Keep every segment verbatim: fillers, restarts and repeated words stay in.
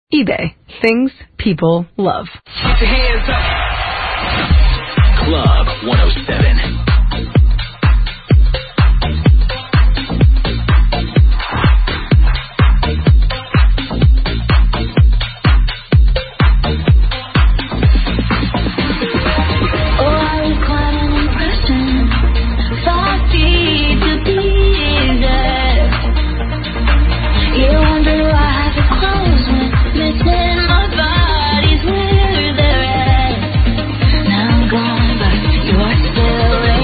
eBay. Things people love. Put your hands up. Club one oh seven. Now I'm gone, but you're still there.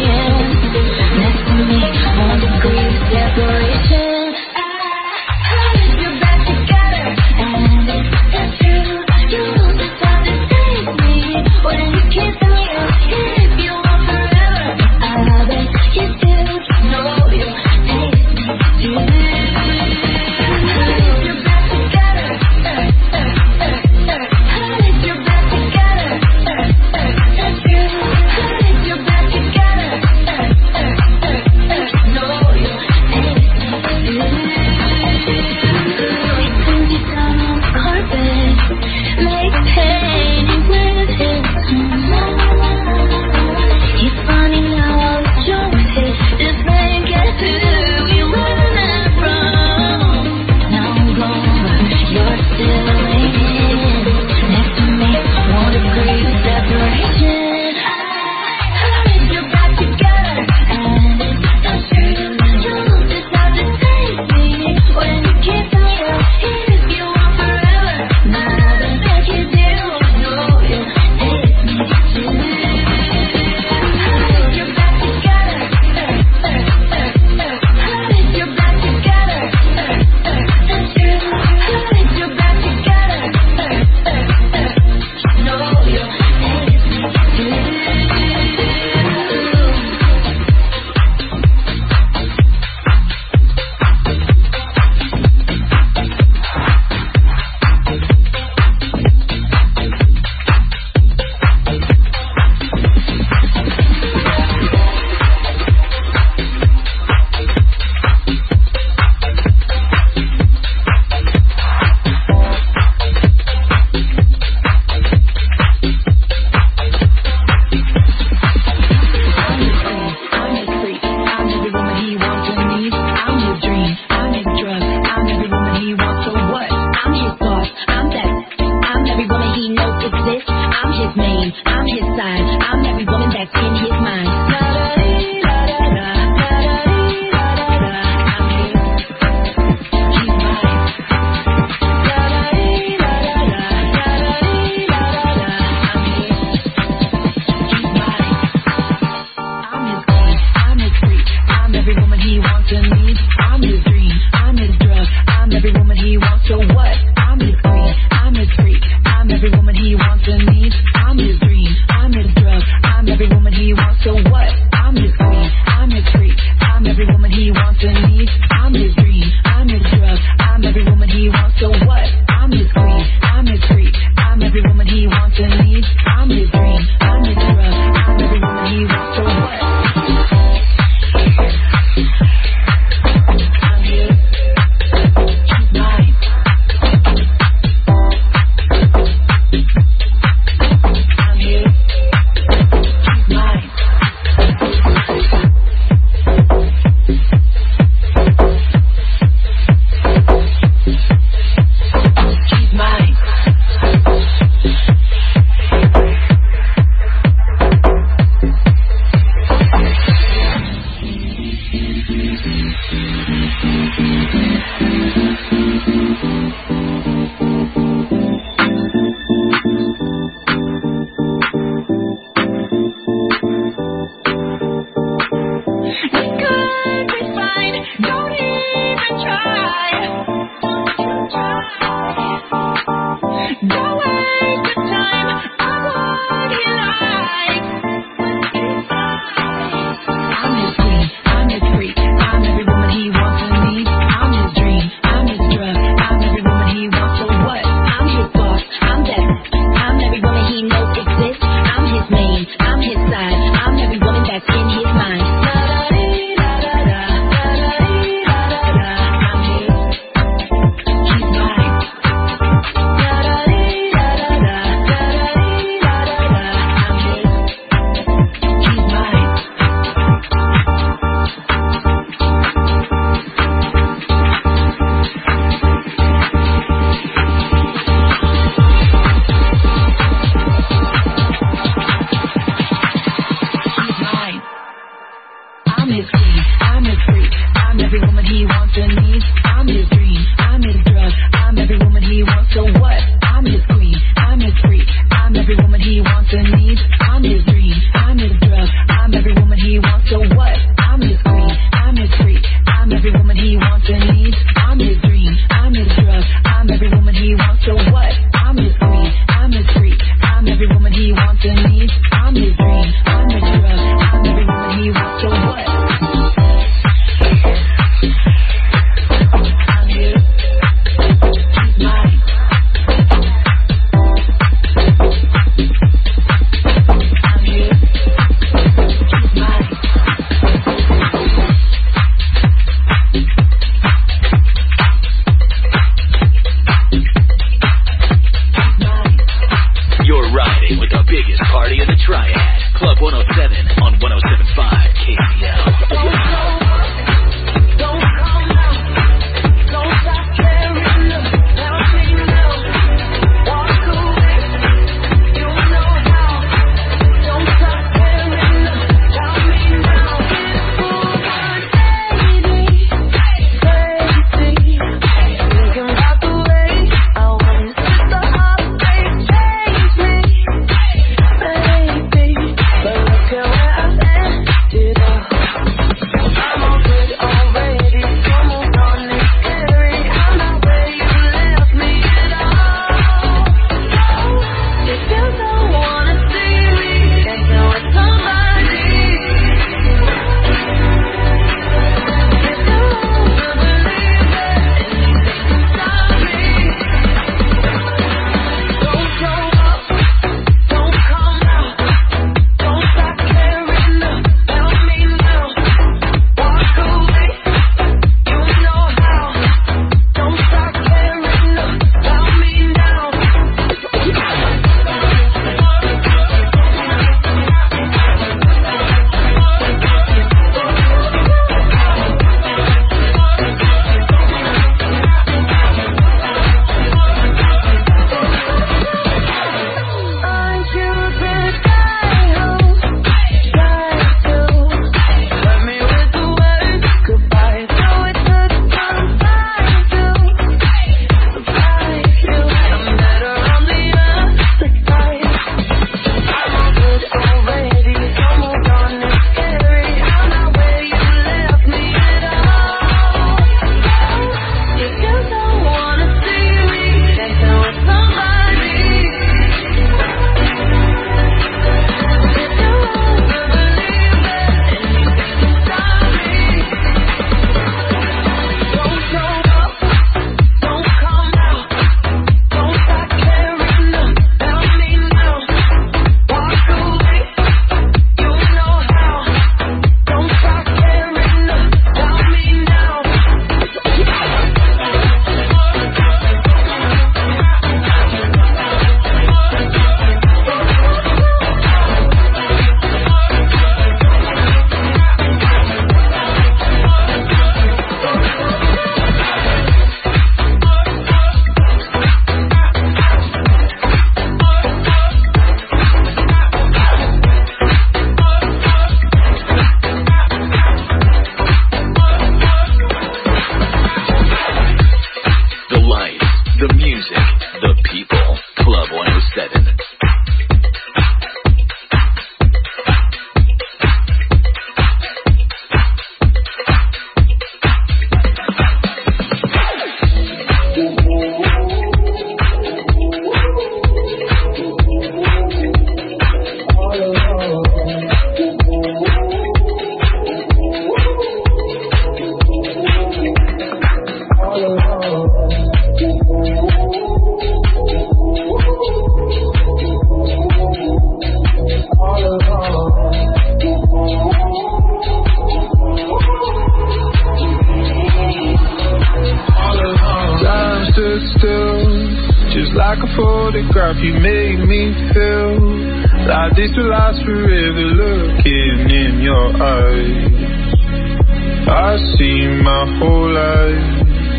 photograph, you made me feel like this will last forever. Looking in your eyes, I see my whole life.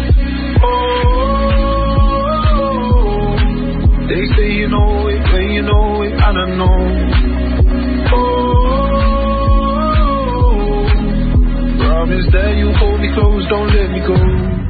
Oh, they say you know it, when you know it, and I know. Oh, promise that you hold me close, don't let me go.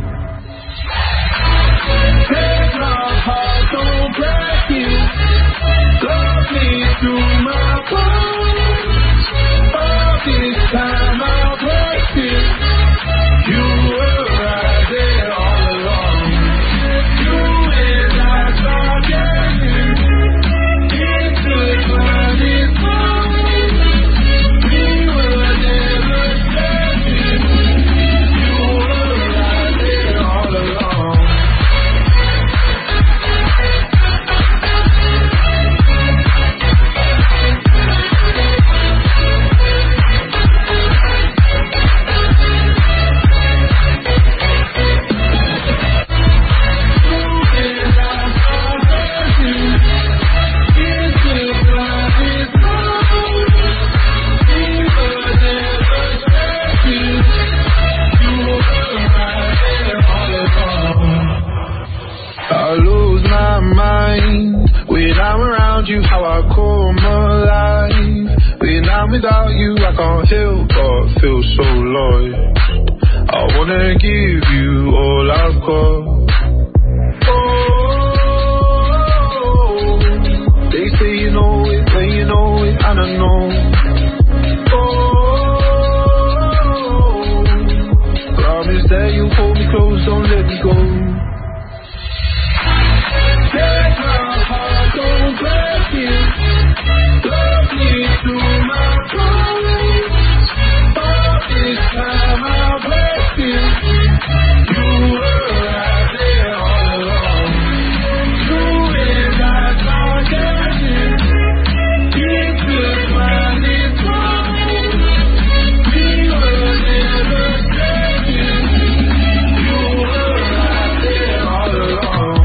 Take my heart, don't break it. Love me through my bones. All this time I'll break it. You were right there all along. You and I started it's good when it's wrong. We were never standing. You were right there all along. You, how I come alive. When I'm without you, I can't help but feel so lost. I wanna give you all I've got. Oh, they say you know it, when you know it, and I know. Oh, promise that you hold me close, don't let me go. Take my heart, don't break it. Love me through my bones. All this time I'll break it. You were right there all along. True as I forget it. It's good when it's wrong. We were never standing. You were right there all along.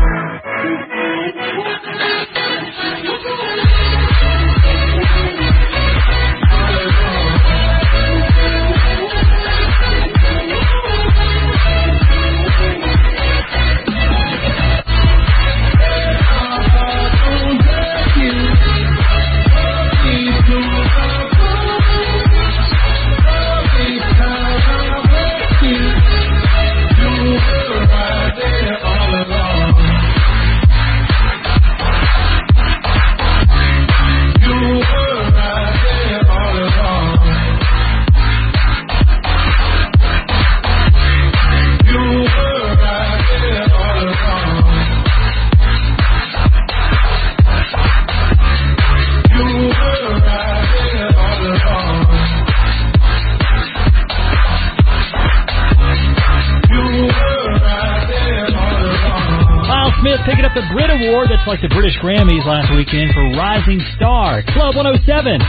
Picking up the Brit Award, that's like the British Grammys last weekend for Rising Star. Club one oh seven.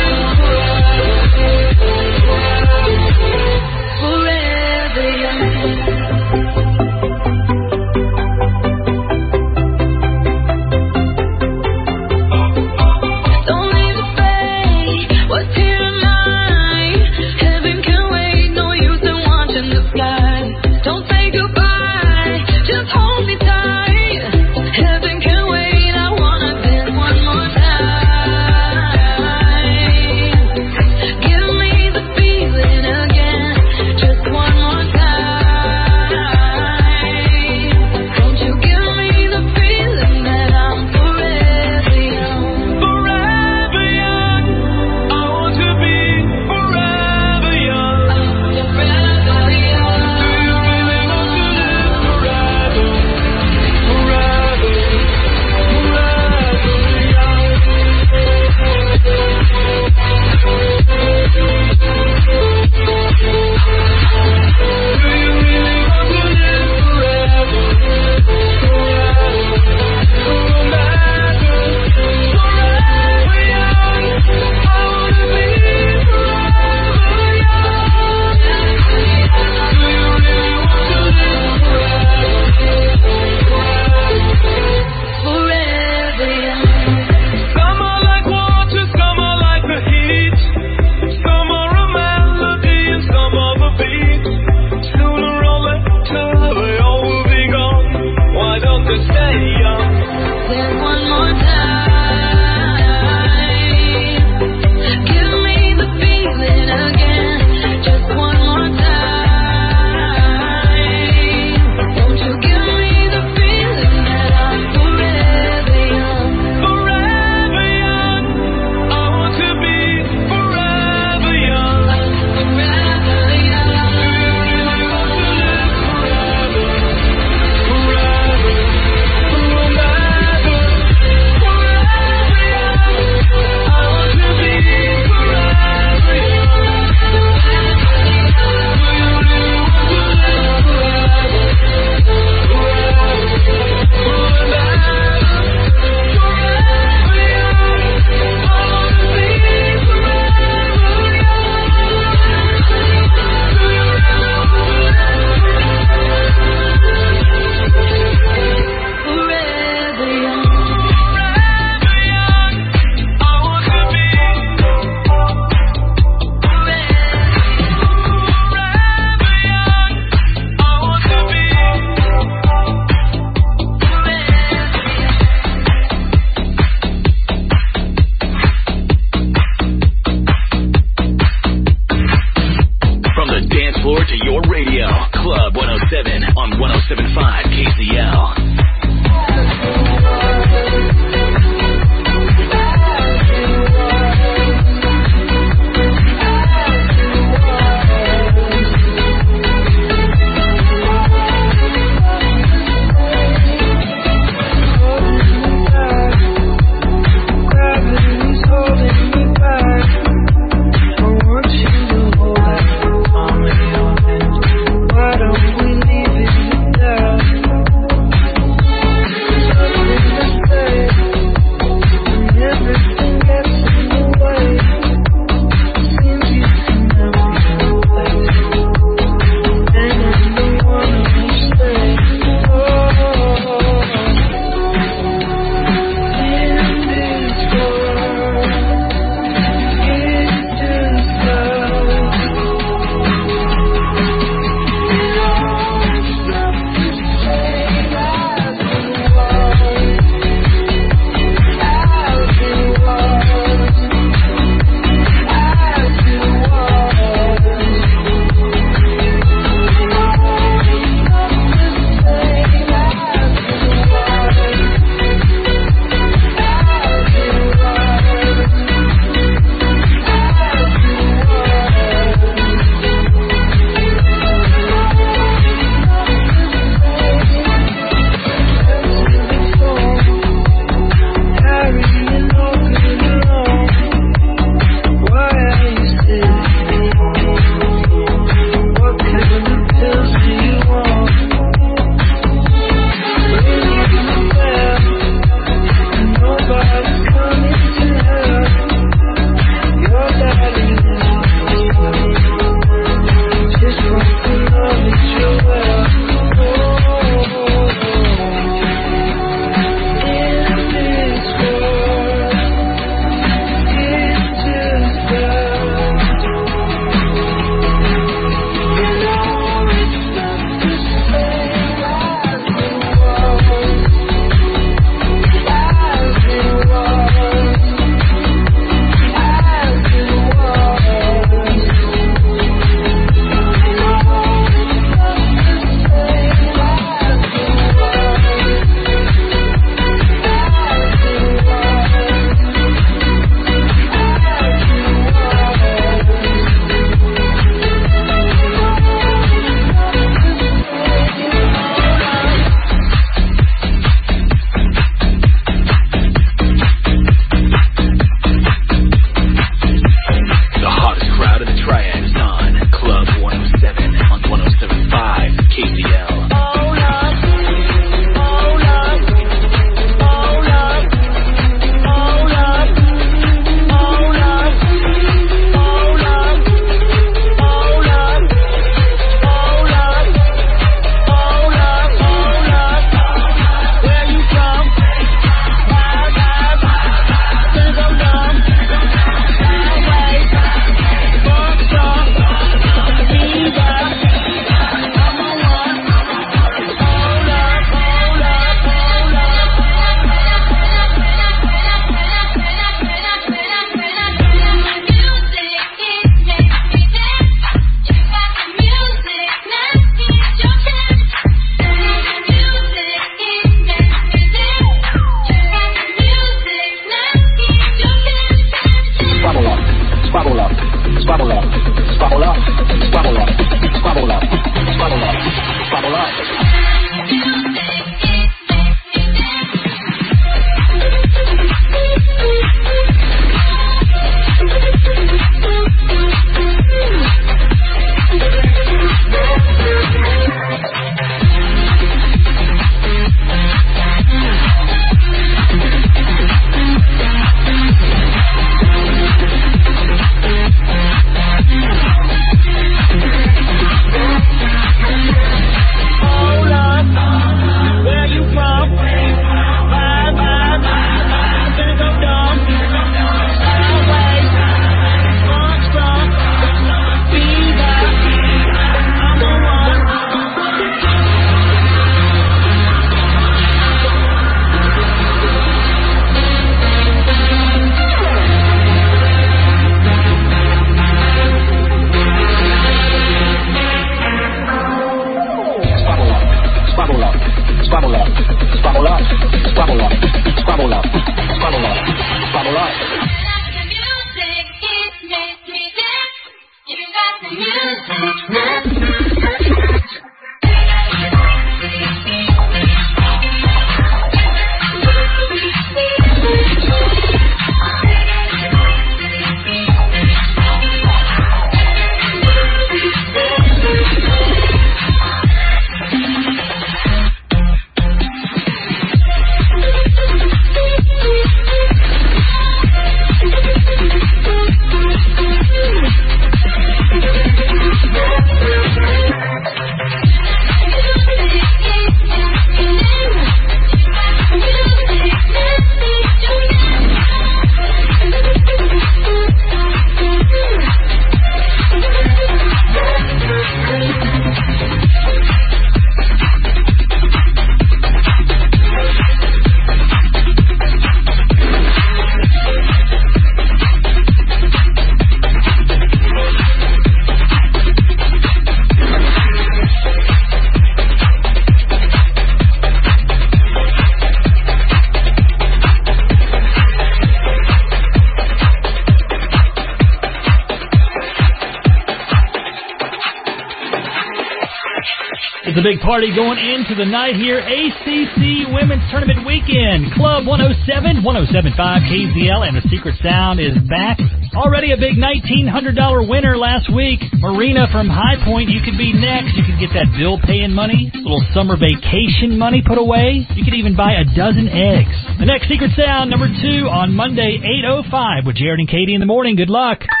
The big party going into the night here. A C C Women's Tournament Weekend. Club one oh seven, one oh seven point five K Z L, and the Secret Sound is back. Already a big nineteen hundred dollars winner last week. Marina from High Point, you could be next. You could get that bill paying money, little summer vacation money put away. You could even buy a dozen eggs. The next Secret Sound, number two, on Monday, eight oh five with Jared and Katie in the morning. Good luck.